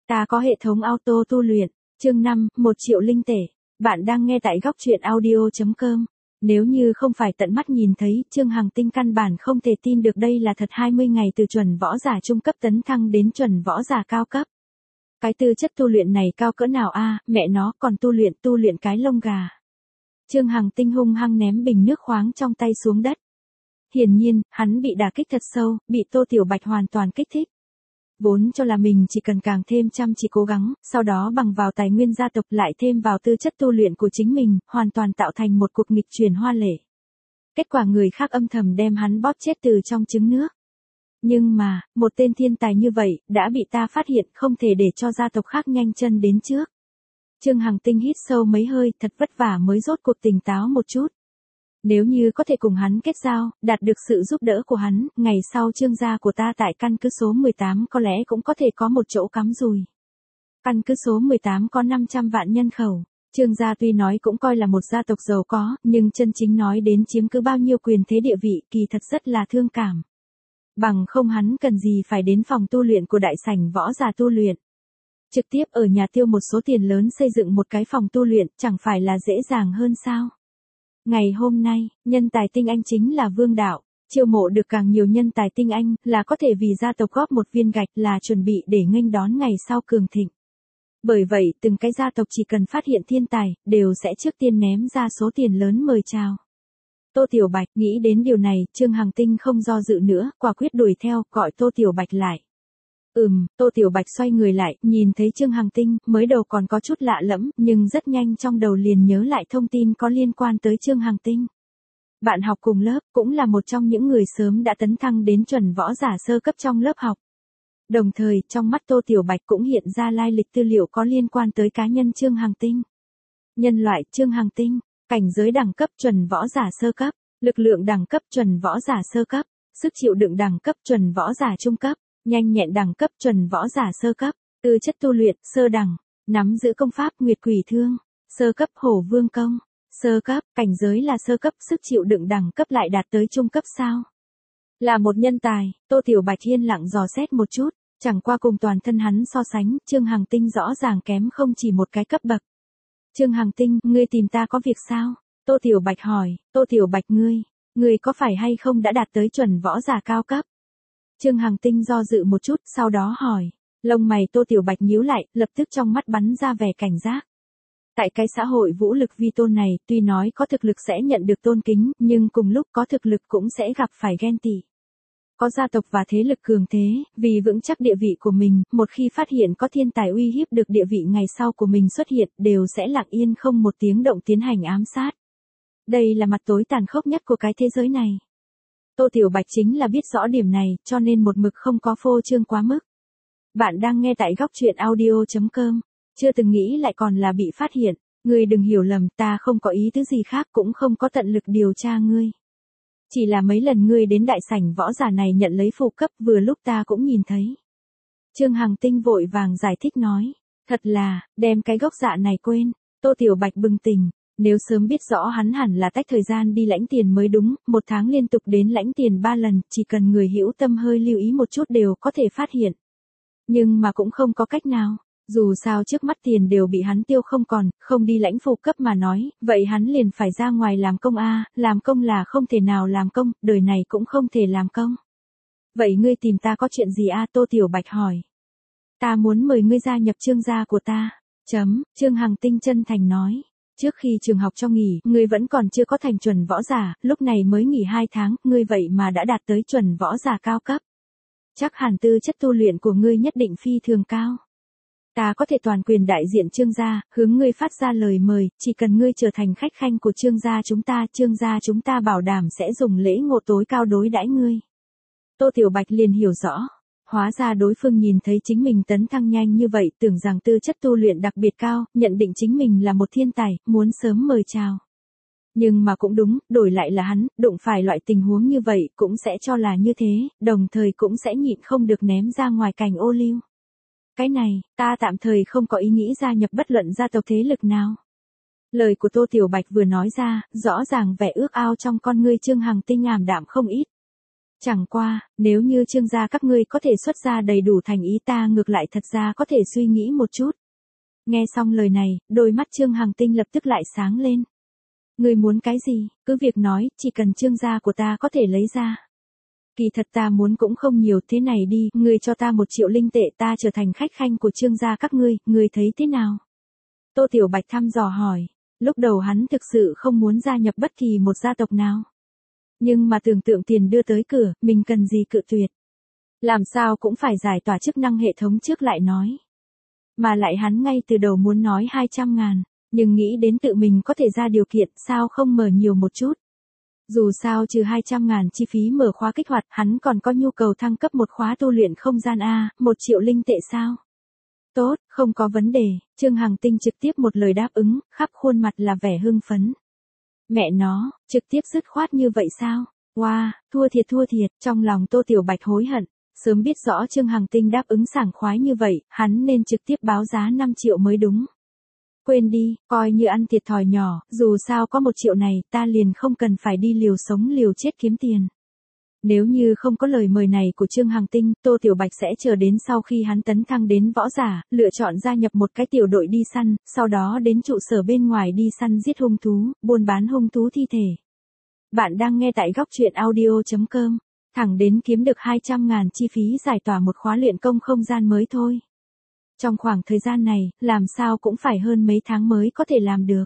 Ta có hệ thống auto tu luyện. Chương 5, 1 triệu linh tệ. Bạn đang nghe tại góc truyện audio.com. Nếu như không phải tận mắt nhìn thấy, Trương Hằng Tinh căn bản không thể tin được đây là thật. 20 ngày từ chuẩn võ giả trung cấp tấn thăng đến chuẩn võ giả cao cấp. Cái tư chất tu luyện này cao cỡ nào a, mẹ nó còn tu luyện cái lông gà. Trương Hằng Tinh hung hăng ném bình nước khoáng trong tay xuống đất. Hiển nhiên, hắn bị đả kích thật sâu, bị Tô Tiểu Bạch hoàn toàn kích thích. Vốn cho là mình chỉ cần càng thêm chăm chỉ cố gắng, sau đó bằng vào tài nguyên gia tộc lại thêm vào tư chất tu luyện của chính mình, hoàn toàn tạo thành một cuộc nghịch chuyển hoa lệ. Kết quả người khác âm thầm đem hắn bóp chết từ trong trứng nước. Nhưng mà, một tên thiên tài như vậy, đã bị ta phát hiện, không thể để cho gia tộc khác nhanh chân đến trước. Trương Hằng Tinh hít sâu mấy hơi, thật vất vả mới rốt cuộc tỉnh táo một chút. Nếu như có thể cùng hắn kết giao, đạt được sự giúp đỡ của hắn, ngày sau Trương gia của ta tại căn cứ số 18 có lẽ cũng có thể có một chỗ cắm rùi. Căn cứ số 18 có 500 vạn nhân khẩu. Trương gia tuy nói cũng coi là một gia tộc giàu có, nhưng chân chính nói đến chiếm cứ bao nhiêu quyền thế địa vị, kỳ thật rất là thương cảm. Bằng không hắn cần gì phải đến phòng tu luyện của đại sảnh võ giả tu luyện. Trực tiếp ở nhà tiêu một số tiền lớn xây dựng một cái phòng tu luyện, chẳng phải là dễ dàng hơn sao? Ngày hôm nay, nhân tài tinh anh chính là vương đạo, chiêu mộ được càng nhiều nhân tài tinh anh, là có thể vì gia tộc góp một viên gạch, là chuẩn bị để nghênh đón ngày sau cường thịnh. Bởi vậy, từng cái gia tộc chỉ cần phát hiện thiên tài, đều sẽ trước tiên ném ra số tiền lớn mời chào. Tô Tiểu Bạch nghĩ đến điều này, Trương Hằng Tinh không do dự nữa, quả quyết đuổi theo, gọi Tô Tiểu Bạch lại. Tô Tiểu Bạch xoay người lại, nhìn thấy Trương Hằng Tinh, mới đầu còn có chút lạ lẫm, nhưng rất nhanh trong đầu liền nhớ lại thông tin có liên quan tới Trương Hằng Tinh. Bạn học cùng lớp, cũng là một trong những người sớm đã tấn thăng đến chuẩn võ giả sơ cấp trong lớp học. Đồng thời, trong mắt Tô Tiểu Bạch cũng hiện ra lai lịch tư liệu có liên quan tới cá nhân Trương Hằng Tinh. Nhân loại Trương Hằng Tinh, cảnh giới đẳng cấp chuẩn võ giả sơ cấp, lực lượng đẳng cấp chuẩn võ giả sơ cấp, sức chịu đựng đẳng cấp chuẩn võ giả trung cấp. Nhanh nhẹn đẳng cấp chuẩn võ giả sơ cấp, tư chất tu luyện sơ đẳng, nắm giữ công pháp Nguyệt Quỷ Thương, sơ cấp Hổ Vương Công, sơ cấp, cảnh giới là sơ cấp, sức chịu đựng đẳng cấp lại đạt tới trung cấp sao? Là một nhân tài, Tô Tiểu Bạch yên lặng dò xét một chút, chẳng qua cùng toàn thân hắn so sánh, Trương Hằng Tinh rõ ràng kém không chỉ một cái cấp bậc. Trương Hằng Tinh, ngươi tìm ta có việc sao? Tô Tiểu Bạch hỏi, Tô Tiểu Bạch ngươi có phải hay không đã đạt tới chuẩn võ giả cao cấp? Trương Hằng Tinh do dự một chút, sau đó hỏi. Lông mày Tô Tiểu Bạch nhíu lại, lập tức trong mắt bắn ra vẻ cảnh giác. Tại cái xã hội vũ lực vi tôn này, tuy nói có thực lực sẽ nhận được tôn kính, nhưng cùng lúc có thực lực cũng sẽ gặp phải ghen tị. Có gia tộc và thế lực cường thế, vì vững chắc địa vị của mình, một khi phát hiện có thiên tài uy hiếp được địa vị ngày sau của mình xuất hiện, đều sẽ lặng yên không một tiếng động tiến hành ám sát. Đây là mặt tối tàn khốc nhất của cái thế giới này. Tô Tiểu Bạch chính là biết rõ điểm này, cho nên một mực không có phô trương quá mức. Bạn đang nghe tại góc truyện audio.com, chưa từng nghĩ lại còn là bị phát hiện, ngươi đừng hiểu lầm, ta không có ý tứ gì khác, cũng không có tận lực điều tra ngươi. Chỉ là mấy lần ngươi đến đại sảnh võ giả này nhận lấy phụ cấp, vừa lúc ta cũng nhìn thấy. Trương Hằng Tinh vội vàng giải thích nói, thật là, đem cái gốc dạ này quên. Tô Tiểu Bạch bừng tỉnh. Nếu sớm biết rõ hắn hẳn là tách thời gian đi lãnh tiền mới đúng, một tháng liên tục đến lãnh tiền 3 lần, chỉ cần người hữu tâm hơi lưu ý một chút đều có thể phát hiện. Nhưng mà cũng không có cách nào, dù sao trước mắt tiền đều bị hắn tiêu không còn, không đi lãnh phụ cấp mà nói, vậy hắn liền phải ra ngoài làm công làm công là không thể nào làm công, đời này cũng không thể làm công. Vậy ngươi tìm ta có chuyện gì Tô Tiểu Bạch hỏi. Ta muốn mời ngươi gia nhập Trương gia của ta. Trương Hằng Tinh chân thành nói. Trước khi trường học cho nghỉ, ngươi vẫn còn chưa có thành chuẩn võ giả, lúc này mới nghỉ 2 tháng, ngươi vậy mà đã đạt tới chuẩn võ giả cao cấp. Chắc hẳn tư chất tu luyện của ngươi nhất định phi thường cao. Ta có thể toàn quyền đại diện Trương gia, hướng ngươi phát ra lời mời, chỉ cần ngươi trở thành khách khanh của Trương gia chúng ta bảo đảm sẽ dùng lễ ngộ tối cao đối đãi ngươi. Tô Tiểu Bạch liền hiểu rõ. Hóa ra đối phương nhìn thấy chính mình tấn thăng nhanh như vậy, tưởng rằng tư chất tu luyện đặc biệt cao, nhận định chính mình là một thiên tài, muốn sớm mời chào. Nhưng mà cũng đúng, đổi lại là hắn, đụng phải loại tình huống như vậy, cũng sẽ cho là như thế, đồng thời cũng sẽ nhịn không được ném ra ngoài cành ô liu. Cái này, ta tạm thời không có ý nghĩ gia nhập bất luận gia tộc thế lực nào. Lời của Tô Tiểu Bạch vừa nói ra, rõ ràng vẻ ước ao trong con ngươi Trương Hằng Tinh ảm đạm không ít. Chẳng qua, nếu như Trương gia các ngươi có thể xuất ra đầy đủ thành ý ta ngược lại thật ra có thể suy nghĩ một chút. Nghe xong lời này, đôi mắt Trương Hằng Tinh lập tức lại sáng lên. Ngươi muốn cái gì, cứ việc nói, chỉ cần Trương gia của ta có thể lấy ra. Kỳ thật ta muốn cũng không nhiều, thế này đi, ngươi cho ta 1 triệu linh tệ, ta trở thành khách khanh của Trương gia các ngươi thấy thế nào? Tô Tiểu Bạch thăm dò hỏi, lúc đầu hắn thực sự không muốn gia nhập bất kỳ một gia tộc nào. Nhưng mà tưởng tượng tiền đưa tới cửa, mình cần gì cự tuyệt. Làm sao cũng phải giải tỏa chức năng hệ thống trước lại nói. Mà lại hắn ngay từ đầu muốn nói 200.000, nhưng nghĩ đến tự mình có thể ra điều kiện, sao không mở nhiều một chút. Dù sao trừ 200.000 chi phí mở khóa kích hoạt, hắn còn có nhu cầu thăng cấp một khóa tu luyện không gian A, 1 triệu linh tệ sao? Tốt, không có vấn đề, Trương Hằng Tinh trực tiếp một lời đáp ứng, khắp khuôn mặt là vẻ hưng phấn. Mẹ nó, trực tiếp dứt khoát như vậy sao? Wow, thua thiệt, trong lòng Tô Tiểu Bạch hối hận, sớm biết rõ Trương Hằng Tinh đáp ứng sảng khoái như vậy, hắn nên trực tiếp báo giá 5 triệu mới đúng. Quên đi, coi như ăn thiệt thòi nhỏ, dù sao có 1 triệu này, ta liền không cần phải đi liều sống liều chết kiếm tiền. Nếu như không có lời mời này của Trương Hằng Tinh, Tô Tiểu Bạch sẽ chờ đến sau khi hắn tấn thăng đến võ giả, lựa chọn gia nhập một cái tiểu đội đi săn, sau đó đến trụ sở bên ngoài đi săn giết hung thú, buôn bán hung thú thi thể. Bạn đang nghe tại góc truyện audio.com, thẳng đến kiếm được 200.000 chi phí giải tỏa một khóa luyện công không gian mới thôi. Trong khoảng thời gian này, làm sao cũng phải hơn mấy tháng mới có thể làm được.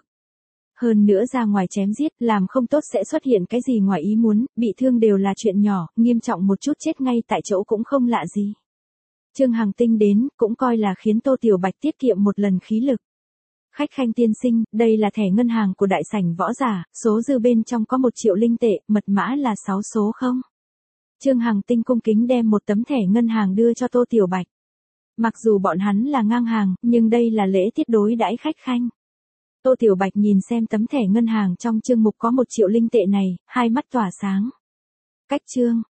Hơn nữa ra ngoài chém giết, làm không tốt sẽ xuất hiện cái gì ngoài ý muốn, bị thương đều là chuyện nhỏ, nghiêm trọng một chút chết ngay tại chỗ cũng không lạ gì. Trương Hằng Tinh đến, cũng coi là khiến Tô Tiểu Bạch tiết kiệm một lần khí lực. Khách khanh tiên sinh, đây là thẻ ngân hàng của đại sảnh võ giả, số dư bên trong có 1 triệu linh tệ, mật mã là 6 số không? Trương Hằng Tinh cung kính đem một tấm thẻ ngân hàng đưa cho Tô Tiểu Bạch. Mặc dù bọn hắn là ngang hàng, nhưng đây là lễ tiết đối đãi khách khanh. Tô Tiểu Bạch nhìn xem tấm thẻ ngân hàng trong chương mục có 1 triệu linh tệ này, hai mắt tỏa sáng. Cách chương,